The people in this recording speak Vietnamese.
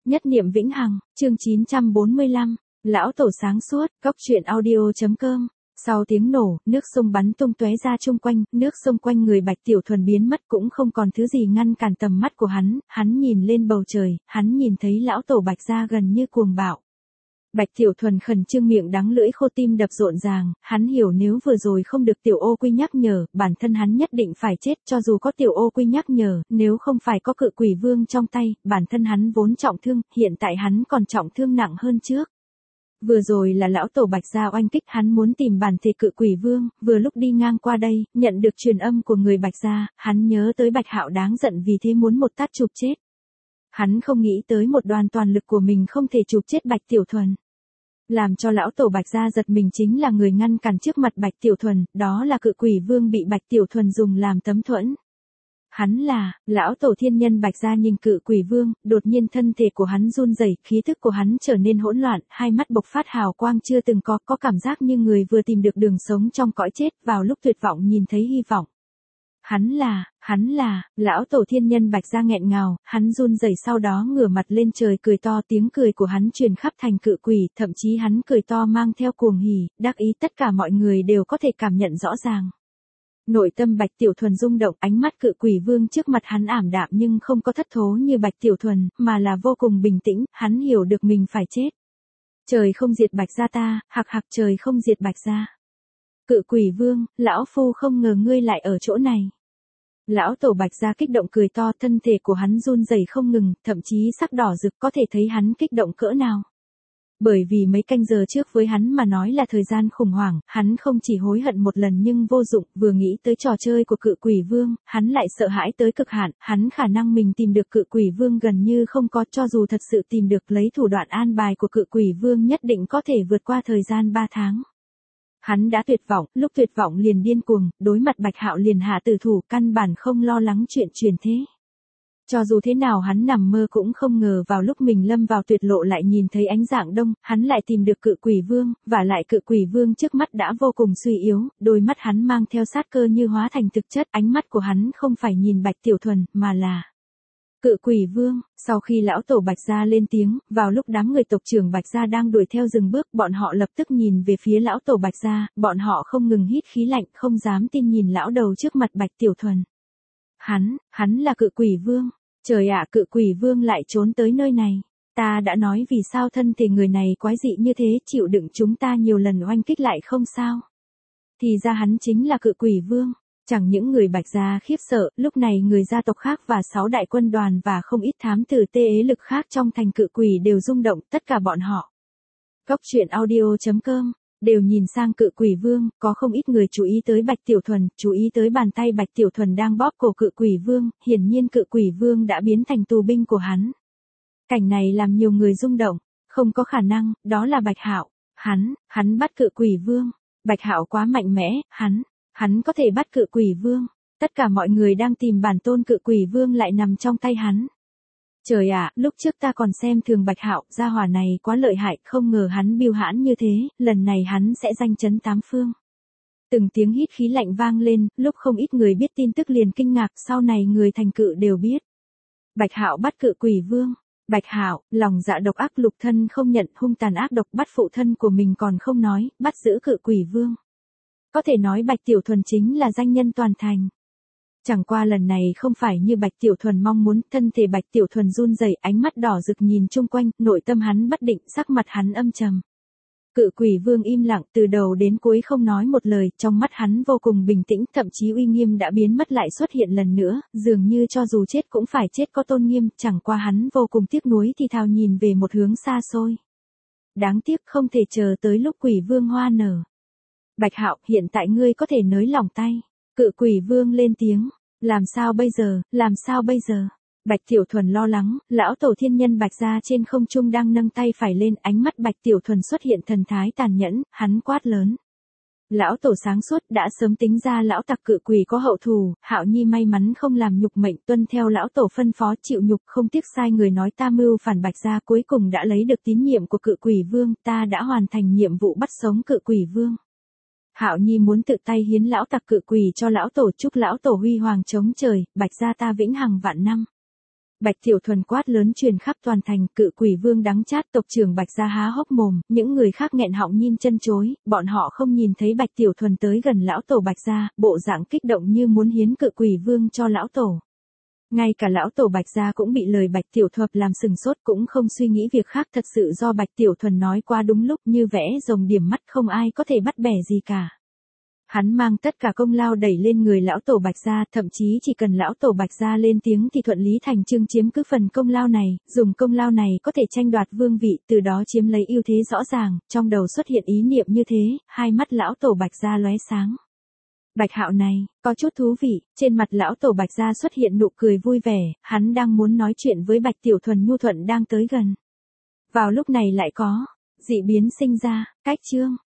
Nhất niệm vĩnh hằng, chương 945, lão tổ sáng suốt, góc truyện audio.com. Sau tiếng nổ, nước sông bắn tung tóe ra chung quanh, nước sông quanh người Bạch Tiểu Thuần biến mất cũng không còn thứ gì ngăn cản tầm mắt của hắn nhìn lên bầu trời, hắn nhìn thấy lão tổ Bạch gia gần như cuồng bạo. Bạch Tiểu Thuần khẩn trương miệng đắng lưỡi khô tim đập rộn ràng, hắn hiểu nếu vừa rồi không được Tiểu Ô Quy nhắc nhở, bản thân hắn nhất định phải chết cho dù có Tiểu Ô Quy nhắc nhở, nếu không phải có Cự Quỷ Vương trong tay, bản thân hắn vốn trọng thương, hiện tại hắn còn trọng thương nặng hơn trước. Vừa rồi là lão tổ Bạch gia oanh kích hắn muốn tìm bản thể Cự Quỷ Vương, vừa lúc đi ngang qua đây, nhận được truyền âm của người Bạch gia, hắn nhớ tới Bạch Hạo đáng giận vì thế muốn một tát chụp chết. Hắn không nghĩ tới một đoàn toàn lực của mình không thể chụp chết Bạch Tiểu Thuần. Làm cho lão tổ Bạch gia giật mình chính là người ngăn cản trước mặt Bạch Tiểu Thuần, đó là Cự Quỷ Vương bị Bạch Tiểu Thuần dùng làm tấm thuẫn. Hắn là, lão tổ thiên nhân Bạch gia nhìn Cự Quỷ Vương, đột nhiên thân thể của hắn run rẩy, khí thức của hắn trở nên hỗn loạn, hai mắt bộc phát hào quang chưa từng có cảm giác như người vừa tìm được đường sống trong cõi chết, vào lúc tuyệt vọng nhìn thấy hy vọng. Hắn là, lão tổ thiên nhân Bạch gia nghẹn ngào, hắn run rẩy sau đó ngửa mặt lên trời cười to, tiếng cười của hắn truyền khắp thành Cự Quỷ, thậm chí hắn cười to mang theo cuồng hỉ, đắc ý tất cả mọi người đều có thể cảm nhận rõ ràng. Nội tâm Bạch Tiểu Thuần rung động, ánh mắt Cự Quỷ Vương trước mặt hắn ảm đạm nhưng không có thất thố như Bạch Tiểu Thuần, mà là vô cùng bình tĩnh, hắn hiểu được mình phải chết. Trời không diệt Bạch gia ta, hạc trời không diệt Bạch gia. Cự Quỷ Vương, lão phu không ngờ ngươi lại ở chỗ này. Lão tổ Bạch gia kích động cười to, thân thể của hắn run rẩy không ngừng, thậm chí sắc đỏ rực, có thể thấy hắn kích động cỡ nào. Bởi vì mấy canh giờ trước với hắn mà nói là thời gian khủng hoảng, hắn không chỉ hối hận một lần nhưng vô dụng, vừa nghĩ tới trò chơi của Cự Quỷ Vương, hắn lại sợ hãi tới cực hạn, hắn khả năng mình tìm được Cự Quỷ Vương gần như không có, cho dù thật sự tìm được lấy thủ đoạn an bài của Cự Quỷ Vương nhất định có thể vượt qua thời gian 3 tháng. Hắn đã tuyệt vọng, lúc tuyệt vọng liền điên cuồng, đối mặt Bạch Hạo liền hạ tử thủ, căn bản không lo lắng chuyện truyền thế. Cho dù thế nào hắn nằm mơ cũng không ngờ vào lúc mình lâm vào tuyệt lộ lại nhìn thấy ánh dạng đông, hắn lại tìm được Cự Quỷ Vương, và lại Cự Quỷ Vương trước mắt đã vô cùng suy yếu, đôi mắt hắn mang theo sát cơ như hóa thành thực chất, ánh mắt của hắn không phải nhìn Bạch Tiểu Thuần, mà là Cự Quỷ Vương. Sau khi lão tổ Bạch gia lên tiếng, vào lúc đám người tộc trưởng Bạch gia đang đuổi theo dừng bước, bọn họ lập tức nhìn về phía lão tổ Bạch gia, bọn họ không ngừng hít khí lạnh, không dám tin nhìn lão đầu trước mặt Bạch Tiểu Thuần. Hắn là Cự Quỷ Vương. Trời ạ, Cự Quỷ Vương lại trốn tới nơi này. Ta đã nói vì sao thân thể người này quái dị như thế, chịu đựng chúng ta nhiều lần oanh kích lại không sao. Thì ra hắn chính là Cự Quỷ Vương. Chẳng những người Bạch gia khiếp sợ, lúc này người gia tộc khác và 6 đại quân đoàn và không ít thám tử tê ế lực khác trong thành Cự Quỷ đều rung động, tất cả bọn họ. Góc truyện audio.com, đều nhìn sang Cự Quỷ Vương, có không ít người chú ý tới Bạch Tiểu Thuần, chú ý tới bàn tay Bạch Tiểu Thuần đang bóp cổ Cự Quỷ Vương, hiển nhiên Cự Quỷ Vương đã biến thành tù binh của hắn. Cảnh này làm nhiều người rung động, không có khả năng, đó là Bạch Hạo, hắn bắt Cự Quỷ Vương, Bạch Hạo quá mạnh mẽ, hắn có thể bắt Cự Quỷ Vương, tất cả mọi người đang tìm bản tôn Cự Quỷ Vương lại nằm trong tay hắn. Trời ạ, lúc trước ta còn xem thường Bạch Hạo, gia hỏa này quá lợi hại, không ngờ hắn bưu hãn như thế, lần này hắn sẽ danh chấn 8 phương. Từng tiếng hít khí lạnh vang lên, lúc không ít người biết tin tức liền kinh ngạc, sau này người thành Cự đều biết. Bạch Hạo bắt Cự Quỷ Vương. Bạch Hạo, lòng dạ độc ác, lục thân không nhận, hung tàn ác độc, bắt phụ thân của mình còn không nói, bắt giữ Cự Quỷ Vương. Có thể nói Bạch Tiểu Thuần chính là danh nhân toàn thành. Chẳng qua lần này không phải như Bạch Tiểu Thuần mong muốn, thân thể Bạch Tiểu Thuần run rẩy, ánh mắt đỏ rực nhìn chung quanh, nội tâm hắn bất định, sắc mặt hắn âm trầm. Cự Quỷ Vương im lặng, từ đầu đến cuối không nói một lời, trong mắt hắn vô cùng bình tĩnh, thậm chí uy nghiêm đã biến mất lại xuất hiện lần nữa, dường như cho dù chết cũng phải chết có tôn nghiêm, chẳng qua hắn vô cùng tiếc nuối thì thào nhìn về một hướng xa xôi. Đáng tiếc không thể chờ tới lúc Quỷ Vương hoa nở. Bạch Hạo, hiện tại ngươi có thể nới lỏng tay. Cự Quỷ Vương lên tiếng. Làm sao bây giờ? Bạch Tiểu Thuần lo lắng, lão tổ thiên nhân Bạch gia trên không trung đang nâng tay phải lên, ánh mắt Bạch Tiểu Thuần xuất hiện thần thái tàn nhẫn, hắn quát lớn. Lão tổ sáng suốt đã sớm tính ra lão tặc Cự Quỷ có hậu thù, Hạo Nhi may mắn không làm nhục mệnh, tuân theo lão tổ phân phó chịu nhục, không tiếc sai người nói ta mưu phản Bạch gia, cuối cùng đã lấy được tín nhiệm của Cự Quỷ Vương, ta đã hoàn thành nhiệm vụ bắt sống Cự Quỷ Vương. Hạo Nhi muốn tự tay hiến lão tặc Cự Quỷ cho lão tổ, chúc lão tổ huy hoàng chống trời, Bạch gia ta vĩnh hằng vạn năm. Bạch Tiểu Thuần quát lớn truyền khắp toàn thành, Cự Quỷ Vương đắng chát, tộc trưởng Bạch gia há hốc mồm, những người khác nghẹn họng nhìn chân chối, bọn họ không nhìn thấy Bạch Tiểu Thuần tới gần lão tổ Bạch gia, bộ dạng kích động như muốn hiến Cự Quỷ Vương cho lão tổ. Ngay cả lão tổ Bạch gia cũng bị lời Bạch Tiểu Thuần làm sừng sốt, cũng không suy nghĩ việc khác, thật sự do Bạch Tiểu Thuần nói qua đúng lúc, như vẽ rồng điểm mắt, không ai có thể bắt bẻ gì cả. Hắn mang tất cả công lao đẩy lên người lão tổ Bạch gia, thậm chí chỉ cần lão tổ Bạch gia lên tiếng thì thuận lý thành chương chiếm cứ phần công lao này, dùng công lao này có thể tranh đoạt vương vị, từ đó chiếm lấy ưu thế rõ ràng. Trong đầu xuất hiện ý niệm như thế, hai mắt lão tổ Bạch gia lóe sáng. Bạch Hạo này, có chút thú vị, trên mặt lão tổ Bạch gia xuất hiện nụ cười vui vẻ, hắn đang muốn nói chuyện với Bạch Tiểu Thuần nhu thuận đang tới gần. Vào lúc này lại có dị biến sinh ra, cách chương